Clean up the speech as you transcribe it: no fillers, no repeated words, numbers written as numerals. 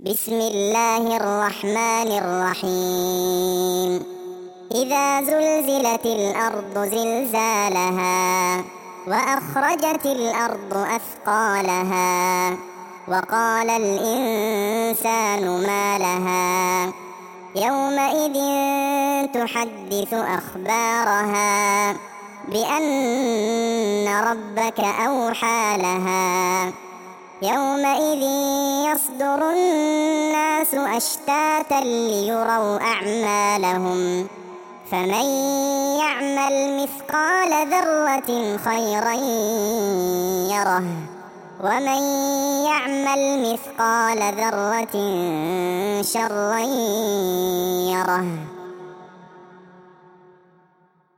بسم الله الرحمن الرحيم. إذا زلزلت الأرض زلزالها وأخرجت الأرض أثقالها وقال الإنسان ما لها يومئذ تحدث أخبارها بأن ربك أوحى لها يومئذ يصدر الناس أشتاتا ليروا أعمالهم فمن يعمل مثقال ذرة خيرا يره ومن يعمل مثقال ذرة شرا يره.